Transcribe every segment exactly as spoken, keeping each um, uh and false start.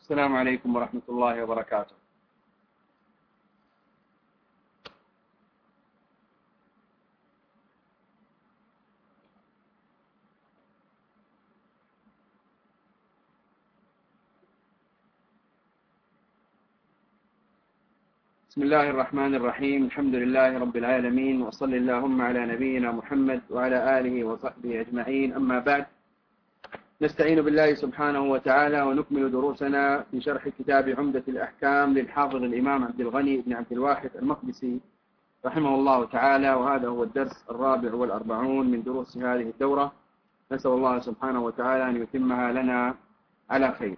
السلام عليكم ورحمة الله وبركاته. بسم الله الرحمن الرحيم. الحمد لله رب العالمين، وصل اللهم على نبينا محمد وعلى آله وصحبه أجمعين. أما بعد، نستعين بالله سبحانه وتعالى ونكمل دروسنا في شرح كتاب عمدة الأحكام للحافظ الإمام عبد الغني بن عبد الواحد المقدسي رحمه الله تعالى، وهذا هو الدرس الرابع والأربعون من دروس هذه الدورة. نسأل الله سبحانه وتعالى أن يتمها لنا على خير.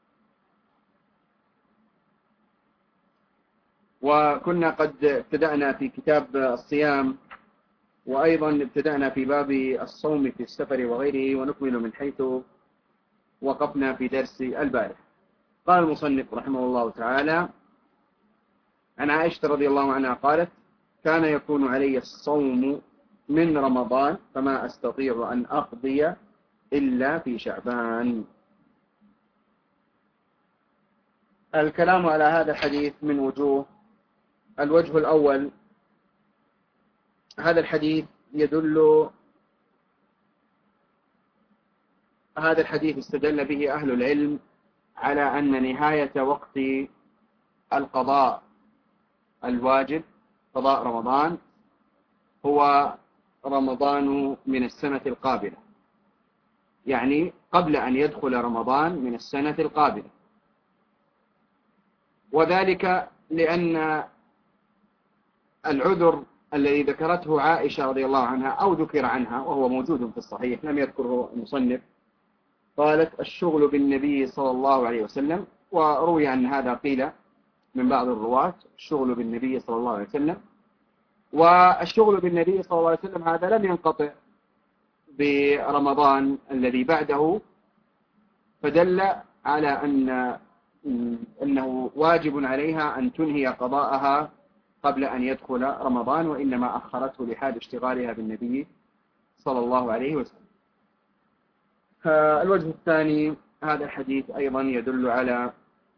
وكنا قد ابتدأنا في كتاب الصيام، وأيضا ابتدأنا في باب الصوم في السفر وغيره، ونكمل من حيث وقفنا في درس البارح. قال المصنف رحمه الله تعالى: عن عائشة رضي الله عنها قالت: كان يكون علي الصوم من رمضان فما أستطيع أن أقضي إلا في شعبان. الكلام على هذا الحديث من وجوه. الوجه الأول: هذا الحديث يدل هذا الحديث استدل به أهل العلم على أن نهاية وقت القضاء الواجب، قضاء رمضان، هو رمضان من السنة القابلة، يعني قبل أن يدخل رمضان من السنة القابلة. وذلك لأن العذر الذي ذكرته عائشة رضي الله عنها أو ذكر عنها وهو موجود في الصحيح لم يذكره المصنف، قالت: الشغل بالنبي صلى الله عليه وسلم. وروي أن هذا قيل من بعض الرواة، الشغل بالنبي صلى الله عليه وسلم. والشغل بالنبي صلى الله عليه وسلم هذا لم ينقطع برمضان الذي بعده، فدل على أن أنه واجب عليها أن تنهي قضاءها قبل أن يدخل رمضان، وإنما أخرته لحال اشتغالها بالنبي صلى الله عليه وسلم. الوجه الثاني: هذا الحديث أيضا يدل على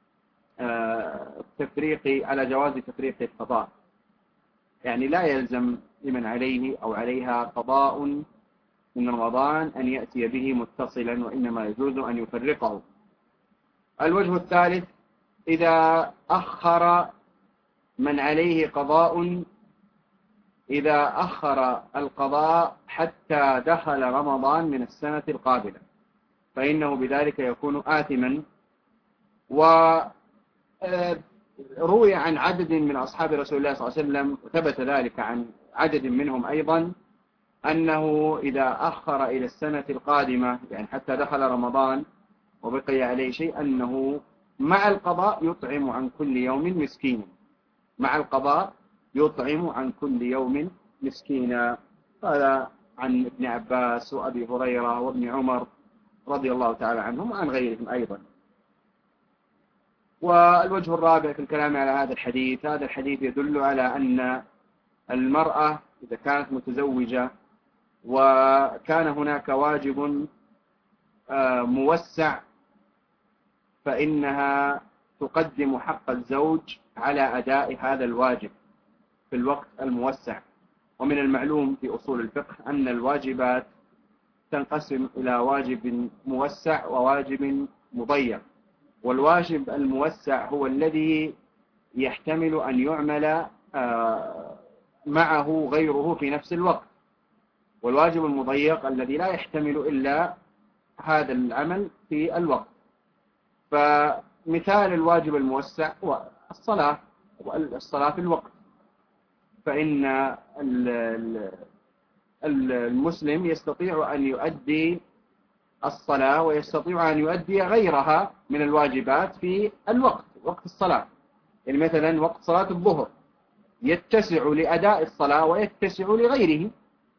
تفريق على جواز تفريق القضاء، يعني لا يلزم لمن عليه أو عليها قضاء من رمضان أن يأتي به متصلا، وإنما يجوز أن يفرقه. الوجه الثالث: إذا أخر من عليه قضاء إذا أخر القضاء حتى دخل رمضان من السنة القابلة، فإنه بذلك يكون آثما. وروي عن عدد من أصحاب رسول الله صلى الله عليه وسلم، وثبت ذلك عن عدد منهم أيضا، أنه إذا أخر إلى السنة القادمة، يعني حتى دخل رمضان وبقي عليه شيء، أنه مع القضاء يطعم عن كل يوم مسكينا، مع القضاء يطعم عن كل يوم مسكينا. هذا عن ابن عباس وأبي هريرة وابن عمر رضي الله تعالى عنهم وعن غيرهم أيضا. والوجه الرابع في الكلام على هذا الحديث: هذا الحديث يدل على أن المرأة إذا كانت متزوجة وكان هناك واجب موسع، فإنها تقدم حق الزوج على أداء هذا الواجب في الوقت الموسع. ومن المعلوم في أصول الفقه أن الواجبات تنقسم إلى واجب موسع وواجب مضيق. والواجب الموسع هو الذي يحتمل أن يعمل معه غيره في نفس الوقت، والواجب المضيق الذي لا يحتمل إلا هذا العمل في الوقت. فمثال الواجب الموسع هو الصلاة، والصلاة في الوقت، فإن المسلم يستطيع أن يؤدي الصلاة ويستطيع أن يؤدي غيرها من الواجبات في الوقت، وقت الصلاة. يعني مثلا وقت صلاة الظهر يتسع لأداء الصلاة ويتسع لغيره.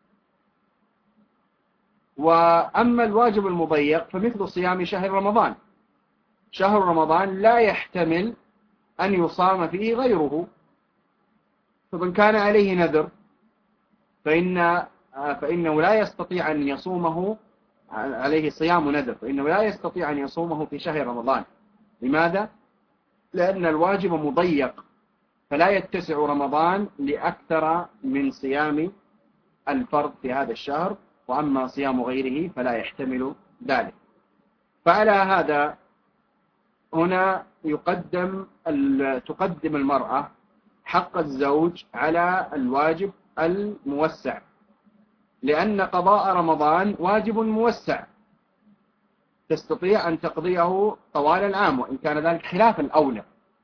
وأما الواجب المضيق فمثل صيام شهر رمضان. شهر رمضان لا يحتمل أن يصام فيه غيره، فمن كان عليه نذر فإن فإنه لا يستطيع أن يصومه، عليه صيام نذر، فإنه لا يستطيع أن يصومه في شهر رمضان، لماذا؟ لأن الواجب مضيق، فلا يتسع رمضان لأكثر من صيام الفرض في هذا الشهر، وأما صيام غيره فلا يحتمل ذلك. فعلى هذا هنا يقدم تقدم المرأة حق الزوج على الواجب الموسع، لأن قضاء رمضان واجب موسع تستطيع أن تقضيه طوال العام، وإن كان ذلك خلاف الأولى.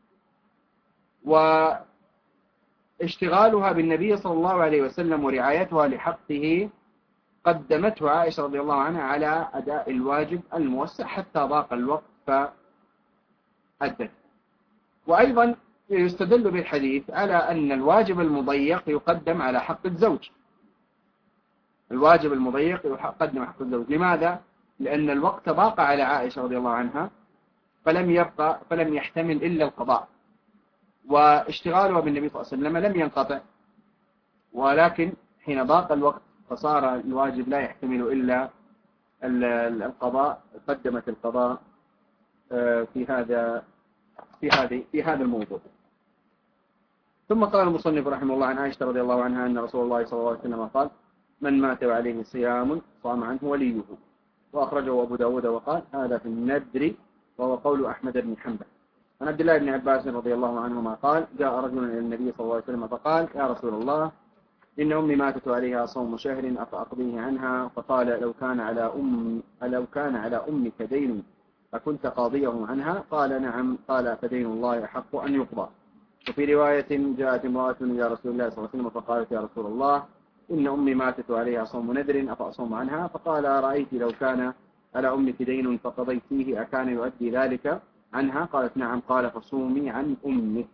واشتغالها بالنبي صلى الله عليه وسلم ورعايتها لحقه قدمته عائشة رضي الله عنها على أداء الواجب الموسع حتى ضاق الوقت فأدت. وأيضا يستدل بالحديث على أن الواجب المضيق يقدم على حق الزوج. الواجب المضيق يقدم على حق الزوج. لماذا؟ لأن الوقت ضاق على عائشة رضي الله عنها، فلم يبقى فلم يحتمل إلا القضاء، واشتغالها بالنبي صلى الله عليه وسلم لم ينقطع، ولكن حين ضاق الوقت فصار الواجب لا يحتمل إلا القضاء، قدمت القضاء في هذا في هذه في هذا الموضوع. ثم قال المصنف رحمه الله عن عائشة رضي الله عنها أن رسول الله صلى الله عليه وسلم قال: من مات وعليه صيام صام عنه وليه. وأخرجه أبو داود وقال: هذا في الندر، وهو قول أحمد بن حنبل. عن عبد الله بن عباس رضي الله عنهما قال: جاء رجل إلى النبي صلى الله عليه وسلم فقال: يا رسول الله، إن أمي ماتت عليها صوم شهر أفأقضيه عنها؟ فقال: لو كان على أم لو كان على أمك دين أكنت قاضيه عنها؟ قال: نعم. قال: فدين الله أحق أن يقضى. وفي رواية: جاءت امرأة إلى رسول الله صلى الله عليه وسلم فقالت: يا رسول الله، إن أمي ماتت عليها صوم ندر أفأصوم عنها؟ فقال: رأيت لو كان على أمك دين فقضيتيه أكان يؤدي ذلك عنها؟ قالت: نعم. قال: فصومي عن أمك.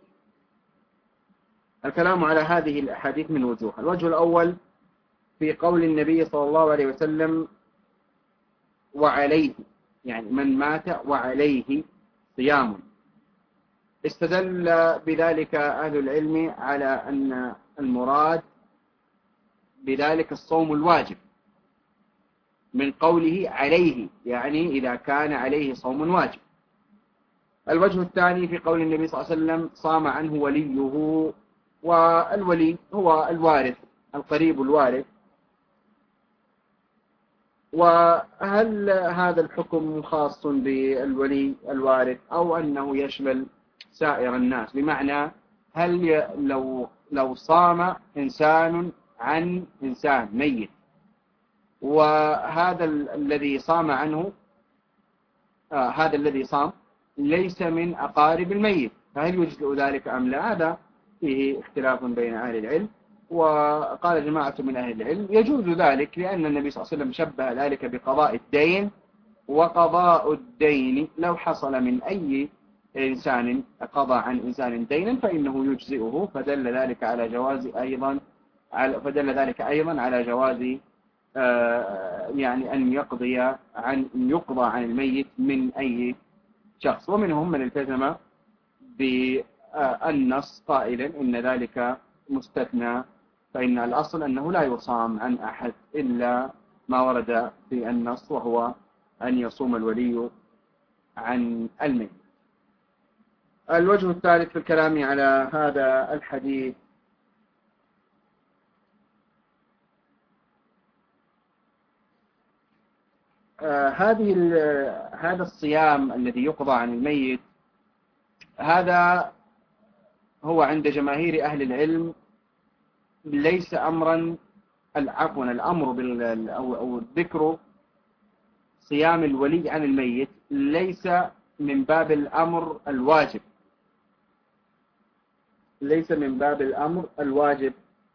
الكلام على هذه الأحاديث من وجوه. الوجه الأول في قول النبي صلى الله عليه وسلم: وعليه، يعني من مات وعليه صيام. استدل بذلك أهل العلم على أن المراد بذلك الصوم الواجب من قوله عليه، يعني إذا كان عليه صوم واجب. الوجه الثاني في قول النبي صلى الله عليه وسلم: صام عنه وليه. والولي هو الوارث القريب الوارث. وهل هذا الحكم خاص بالولي الوارث أو أنه يشمل سائر الناس؟ بمعنى هل لو لو صام إنسان عن إنسان ميت، وهذا الذي صام عنه آه هذا الذي صام ليس من أقارب الميت، فهل يجزئ ذلك أم لا؟ هذا فيه اختلاف بين أهل العلم. وقال جماعة من أهل العلم يجوز ذلك، لأن النبي صلى الله عليه وسلم شبه ذلك بقضاء الدين، وقضاء الدين لو حصل من أي إنسان قضى عن إنسان دينا فإنه يجزئه، فدل ذلك على جواز أيضا فدل ذلك أيضا على جواز آه يعني أن يقضي عن يقضى عن الميت من أي شخص. ومنهم من التزم بالنص قائلا إن ذلك مستثنى، فإن الأصل أنه لا يصام عن أحد إلا ما ورد في النص، وهو أن يصوم الولي عن الميت. الوجه الثالث في الكلام على هذا الحديث آه هذه هذا الصيام الذي يقضى عن الميت، هذا هو عند جماهير أهل العلم ليس أمرا عفوا الأمر بال أو الذكر صيام الولي عن الميت ليس من باب الأمر الواجب، ليس من باب الأمر الواجب.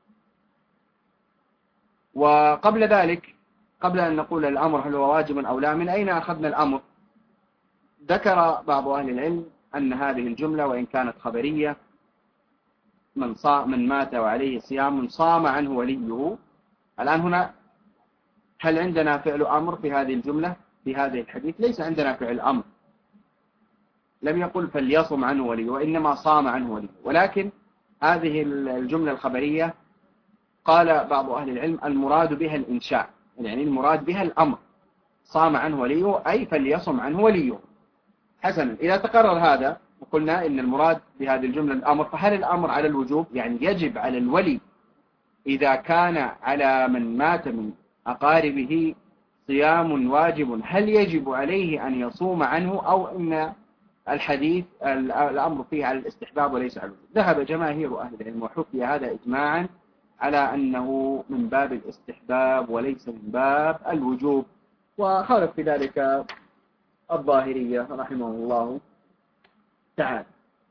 وقبل ذلك، قبل أن نقول الأمر هل هو واجب أو لا، من أين أخذنا الأمر؟ ذكر بعض أهل العلم أن هذه الجملة وإن كانت خبرية، من صام من مات وعليه صيام صام عنه وليه. الآن هنا هل عندنا فعل أمر في هذه الجملة في هذه الحديث؟ ليس عندنا فعل أمر، لم يقل فليصم عنه وليه، وإنما صام عنه وليه. ولكن هذه الجملة الخبرية قال بعض أهل العلم المراد بها الإنشاء، يعني المراد بها الأمر، صام عنه وليه أي فليصم عنه وليه. حسنا، إذا تقرر هذا وقلنا إن المراد بهذه الجملة الأمر، فهل الأمر على الوجوب؟ يعني يجب على الولي إذا كان على من مات من أقاربه صيام واجب، هل يجب عليه أن يصوم عنه، أو إن الحديث الأمر فيه على الاستحباب وليس على الوجوب؟ ذهب جماهير أهل العلم وحكي هذا إجماعا على أنه من باب الاستحباب وليس من باب الوجوب، وخالف في ذلك الظاهرية رحمه الله تعالى.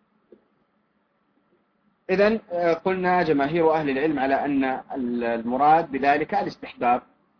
إذن قلنا جماهير أهل العلم على أن المراد بذلك الاستحباب.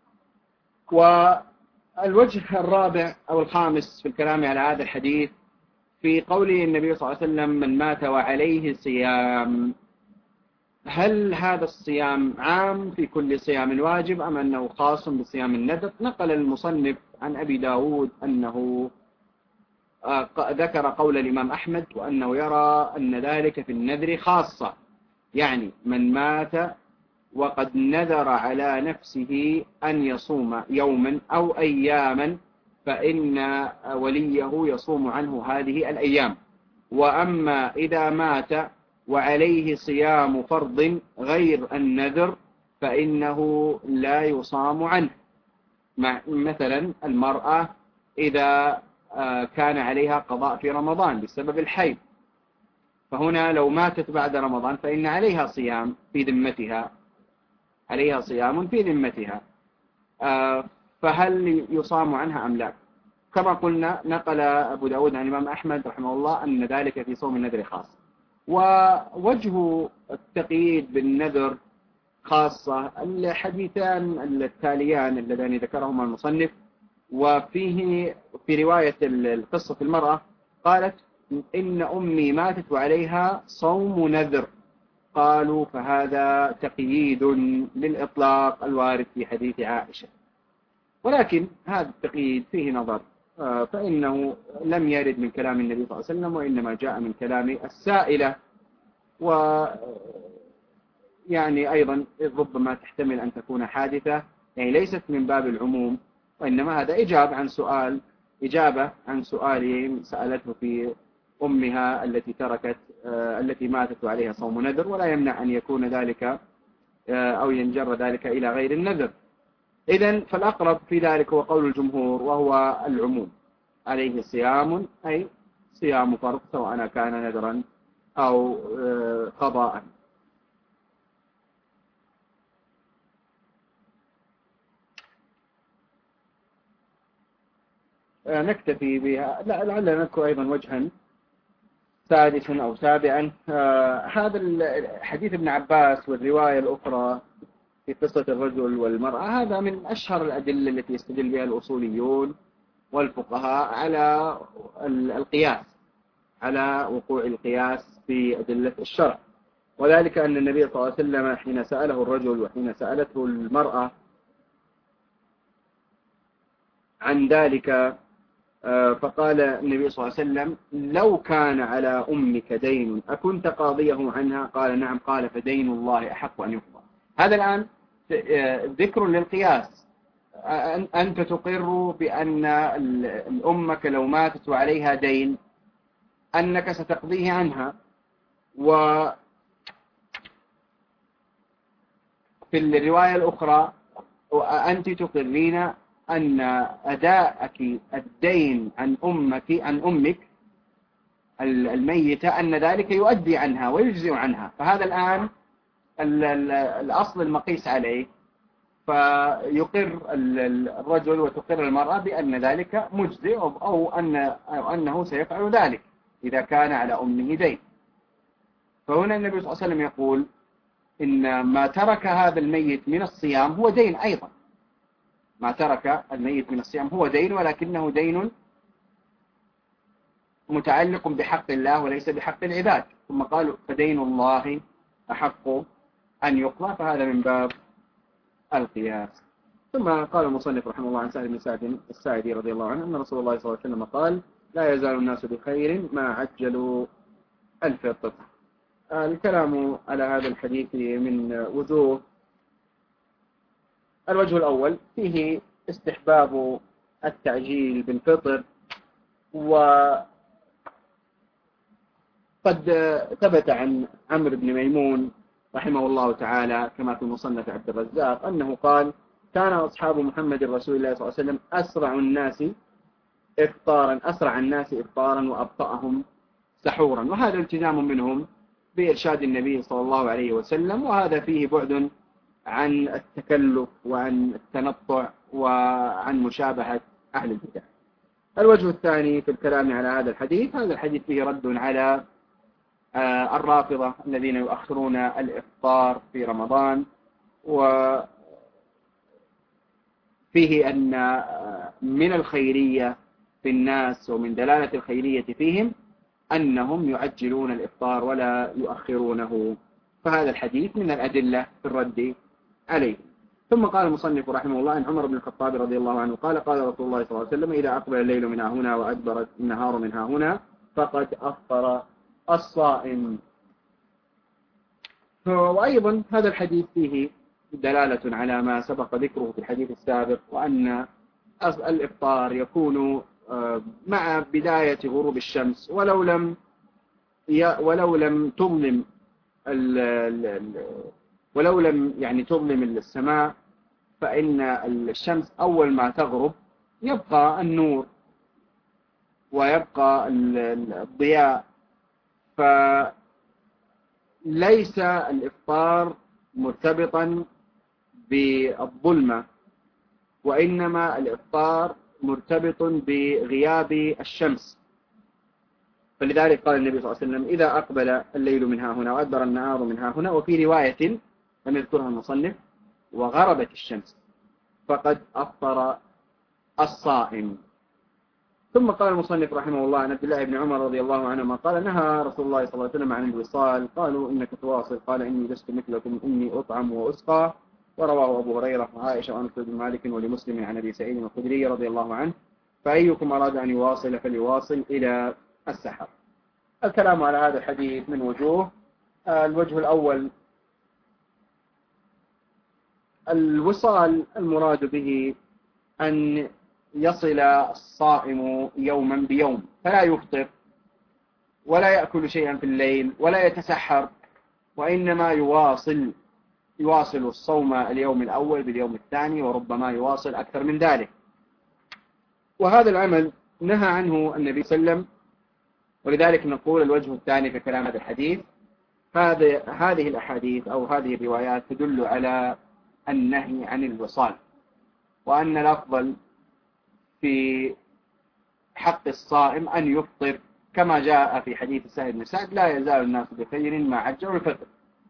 والوجه الرابع أو الخامس في الكلام على هذا الحديث في قوله النبي صلى الله عليه وسلم من مات وعليه صيام، هل هذا الصيام عام في كل صيام واجب أم أنه خاص بصيام النذر؟ نقل المصنف عن أبي داود أنه ذكر قول الإمام أحمد وأنه يرى أن ذلك في النذر خاصة، يعني من مات وقد نذر على نفسه أن يصوم يوما أو أياما فإن وليه يصوم عنه هذه الأيام. وأما إذا مات وعليه صيام فرض غير النذر فإنه لا يصام عنه. مثلا المرأة إذا كان عليها قضاء في رمضان بسبب الحيض، فهنا لو ماتت بعد رمضان فإن عليها صيام في ذمتها، عليها صيام في ذمتها، فهل يصام عنها أم لا؟ كما قلنا نقل أبو داود عن الإمام أحمد رحمه الله أن ذلك في صوم النذر خاص. ووجه التقييد بالنذر خاصة الحديثان التاليان اللذان ذكرهما المصنف، وفيه في رواية القصة المرأة قالت إن أمي ماتت وعليها صوم نذر، قالوا فهذا تقييد للإطلاق الوارد في حديث عائشة، ولكن هذا التقييد فيه نظر، فإنه لم يرد من كلام النبي صلى الله عليه وسلم وإنما جاء من كلام السائلة، ويعني أيضا ربما تحتمل أن تكون حادثة، يعني ليست من باب العموم، وإنما هذا إجابة عن سؤال إجابة عن سؤال سألته في أمها التي تركت التي ماتت وعليها صوم نذر، ولا يمنع أن يكون ذلك أو ينجر ذلك إلى غير النذر. إذن فالأقرب في ذلك هو قول الجمهور وهو العموم، عليه صيام أي صيام فرض سواء كان نذرا أو قضاء. نكتفي بها، لعلنا نذكر أيضا وجها سادسا أو سابعا. هذا الحديث ابن عباس والرواية الأخرى في قصة الرجل والمرأة هذا من أشهر الأدلة التي يستدل بها الأصوليون والفقهاء على القياس، على وقوع القياس في أدلة الشرع، وذلك أن النبي صلى الله عليه وسلم حين سأله الرجل وحين سألته المرأة عن ذلك فقال النبي صلى الله عليه وسلم لو كان على أمك دين أكنت قاضيه عنها؟ قال نعم. قال فدين الله أحق أن يقضى. هذا الآن ذكر للقياس، أنت تقر بأن الأمك لو ماتت وعليها دين أنك ستقضيه عنها، وفي الرواية الأخرى أنت تقرين أن أداءك الدين عن أمك عن أمك الميتة أن ذلك يؤدي عنها ويجزئ عنها. فهذا الآن الأصل المقيس عليه، فيقر الرجل وتقر المرأة بأن ذلك مجزئ أو أن أو أنه سيفعل ذلك إذا كان على أمه دين. فهنا النبي صلى الله عليه وسلم يقول إن ما ترك هذا الميت من الصيام هو دين أيضا، ما ترك الميت من الصيام هو دين، ولكنه دين متعلق بحق الله وليس بحق العباد. ثم قالوا فدين الله أحق أن يقضى، فهذا من باب القياس. ثم قال المصنف رحمه الله عن سهل بن سعد الساعدي رضي الله عنه أن رسول الله صلى الله عليه وسلم قال لا يزال الناس بخير ما عجلوا الفطر. الكلام على هذا الحديث من وجوه. الوجه الأول فيه استحباب التعجيل بالفطر، قد ثبت عن عمرو بن ميمون رحمه الله تعالى كما في مصنف عبد الرزاق أنه قال: كان أصحاب محمد رسول الله صلى الله عليه وسلم أسرع الناس إفطارا أسرع الناس إفطارا وأبطأهم سحورا. وهذا التزام منهم بإرشاد النبي صلى الله عليه وسلم، وهذا فيه بعد عن التكلف وعن التنطع وعن مشابهة أهل البدع. الوجه الثاني في الكلام على هذا الحديث، هذا الحديث فيه رد على الرافضة الذين يؤخرون الإفطار في رمضان، وفيه أن من الخيرية في الناس ومن دلالة الخيرية فيهم أنهم يعجلون الإفطار ولا يؤخرونه، فهذا الحديث من الأدلة في الرد عليه. ثم قال المصنف رحمه الله: عن عمر بن الخطاب رضي الله عنه قال: قال رسول الله صلى الله عليه وسلم: إذا أقبل الليل من هنا وأدبر النهار من هنا فقد أفطر الصائم. وأيضا هذا الحديث فيه دلالة على ما سبق ذكره في الحديث السابق، وأن الإفطار يكون مع بداية غروب الشمس ولو لم ولو لم تظلم ولو لم يعني تظلم السماء، فإن الشمس أول ما تغرب يبقى النور ويبقى الضياء، فليس الإفطار مرتبطا بالظلمة، وإنما الإفطار مرتبط بغياب الشمس. فلذلك قال النبي صلى الله عليه وسلم: إذا أقبل الليل من ها هنا وأدبر النهار من ها هنا، وفي رواية لم يذكرها المصنف: وغربت الشمس فقد أفطر الصائم. ثم قال المصنف رحمه الله: عن عبد الله بن عمر رضي الله عنهما قال: نهى رسول الله صلى الله عليه وسلم عن الوصال، قالوا: إنك تواصل؟ قال: إني لست مثلكم، إني أطعم وأسقى. ورواه أبو هريرة وعائشة وأنس بن مالك ولمسلم عن أبي سعيد الخدري رضي الله عنه: فأيكم أراد أن يواصل فليواصل إلى السحر. الكلام على هذا الحديث من وجوه. الوجه الأول: الوصال المراد به أن يصل الصائم يوما بيوم، فلا يفطر ولا يأكل شيئا في الليل ولا يتسحر، وإنما يواصل يواصل الصوم اليوم الأول باليوم الثاني، وربما يواصل أكثر من ذلك. وهذا العمل نهى عنه النبي صلى الله عليه وسلم، ولذلك نقول الوجه الثاني في كلام هذا الحديث: هذه هذه الأحاديث أو هذه الروايات تدل على النهي عن الوصال، وأن الأفضل في حق الصائم أن يفطر، كما جاء في حديث سهل بن سعد: لا يزال الناس بخير ما عجلوا الفطر.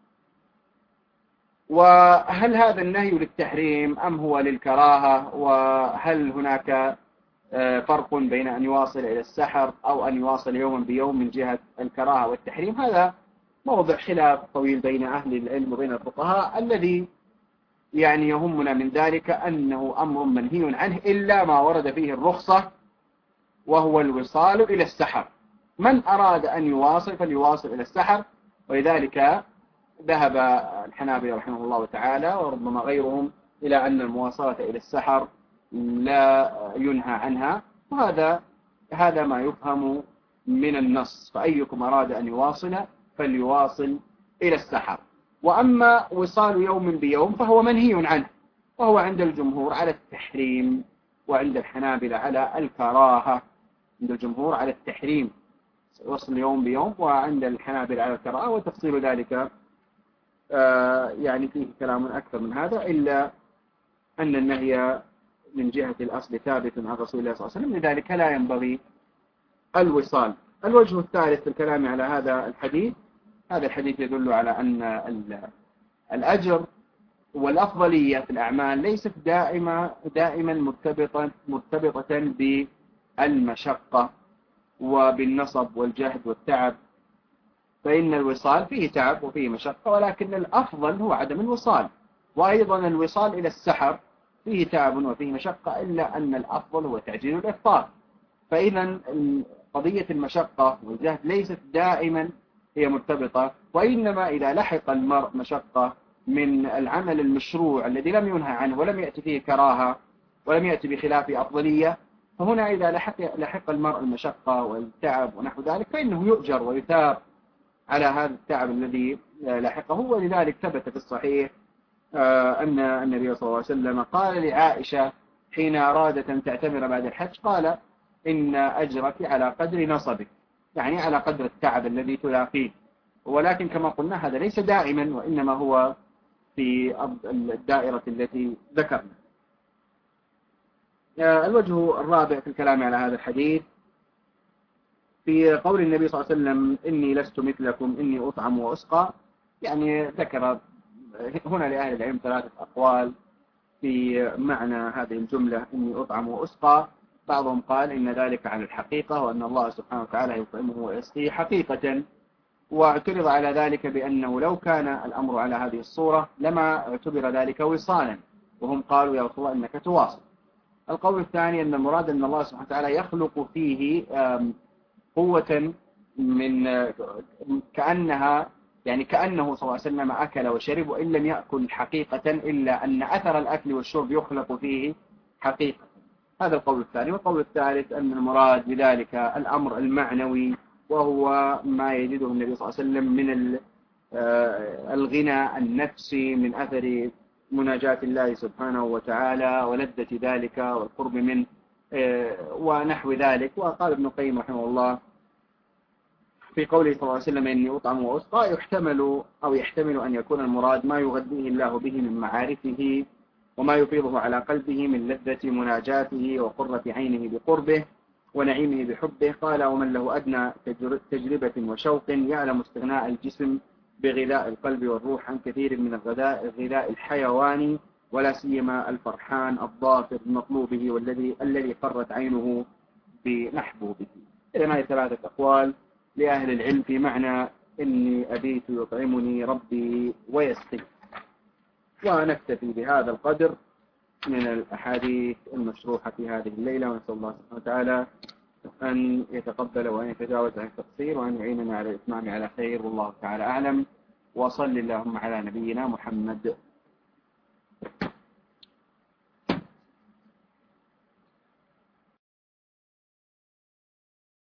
وهل هذا النهي للتحريم أم هو للكراهة؟ وهل هناك فرق بين أن يواصل إلى السحر أو أن يواصل يوما بيوم من جهة الكراهة والتحريم؟ هذا موضع خلاف طويل بين أهل العلم وبين الفقهاء. الذي يعني يهمنا من ذلك أنه أمر منهي عنه إلا ما ورد فيه الرخصة، وهو الوصال إلى السحر. من أراد أن يواصل فليواصل إلى السحر، ولذلك ذهب الحنابلة رحمه الله تعالى وربما غيرهم إلى أن المواصلة إلى السحر لا ينهى عنها، وهذا هذا ما يفهم من النص: فأيكم أراد أن يواصل فليواصل إلى السحر. وأما وصال يوم بيوم فهو منهي عنه، وهو عند الجمهور على التحريم، وعند الحنابلة على الكراهة. عند الجمهور على التحريم وصل يوم بيوم، وعند الحنابلة على الكراهة، وتفصيل ذلك آه يعني فيه كلام أكثر من هذا، إلا أن النهي من جهة الأصل ثابت عن رسول الله صلى الله عليه وسلم، لذلك لا ينبغي الوصال. الوجه الثالث في الكلام على هذا الحديث: هذا الحديث يدل على أن الأجر والأفضلية في الأعمال ليست دائما دائما مرتبطة مرتبطة بالمشقة وبالنصب والجهد والتعب، فإن الوصال فيه تعب وفيه مشقة، ولكن الأفضل هو عدم الوصال. وأيضا الوصال إلى السحر فيه تعب وفيه مشقة، إلا أن الأفضل هو تعجيل الإفطار. فإذا قضية المشقة والجهد ليست دائما هي مرتبطة، وإنما إذا لحق المرء مشقة من العمل المشروع الذي لم ينهى عنه ولم يأتي فيه كراهة ولم يأتي بخلاف أفضلية، فهنا إذا لحق, لحق المرء المشقة والتعب ونحو ذلك فإنه يؤجر ويثاب على هذا التعب الذي لاحقه. ولذلك ثبت في الصحيح أن النبي صلى الله عليه وسلم قال لعائشة حين أرادت أن تعتمر بعد الحج قال إن أجرك على قدر نصبك، يعني على قدر التعب الذي تلاقيه. ولكن كما قلنا هذا ليس دائما، وإنما هو في الدائرة التي ذكرنا. الوجه الرابع في الكلام على هذا الحديث في قول النبي صلى الله عليه وسلم إني لست مثلكم إني أطعم وأسقى، يعني ذكر هنا لأهل العلم ثلاثة أقوال في معنى هذه الجملة إني أطعم وأسقى. بعضهم قال إن ذلك على الحقيقة، وأن الله سبحانه وتعالى يطعمه ويسقيه حقيقة، واعترض على ذلك بأنه لو كان الأمر على هذه الصورة لما اعتبر ذلك وصالا، وهم قالوا يا رسول الله إنك تواصل. القول الثاني أن المراد أن الله سبحانه وتعالى يخلق فيه قوة من كأنها يعني كأنه صلى الله عليه وسلم أكل وشرب، وإن لم يأكل حقيقة إلا أن أثر الأكل والشرب يخلق فيه حقيقة. هذا القول الثاني. والقول الثالث أن المراد بذلك الأمر المعنوي، وهو ما يجده النبي صلى الله عليه وسلم من الغنى النفسي من أثر مناجاة الله سبحانه وتعالى ولذة ذلك والقرب منه ونحو ذلك. وقال ابن القيم رحمه الله في قوله صلى الله عليه وسلم إني أطعم وأسقى يحتمل أو يحتمل أن يكون المراد ما يغذيه الله به من معارفه وما يفيضه على قلبه من لذة مناجاته وقرة عينه بقربه ونعيمه بحبه. قال ومن له أدنى تجربة وشوق يعلم استغناء الجسم بغذاء القلب والروح عن كثير من الغذاء الغذاء الحيواني، ولا سيما الفرحان الظافر بمطلوبه والذي الذي قرت عينه بمحبوبه. إذن هذه ثلاثة أقوال لأهل العلم في معنى إني أبيت يطعمني ربي ويسقي. ونكتفي بهذا القدر من الأحاديث المشروحة في هذه الليلة، ونسأل الله سبحانه وتعالى أن يتقبل وأن يتجاوز عن التقصير وأن يعيننا على الإتمام على خير، والله تعالى أعلم. وصل اللهم على نبينا محمد.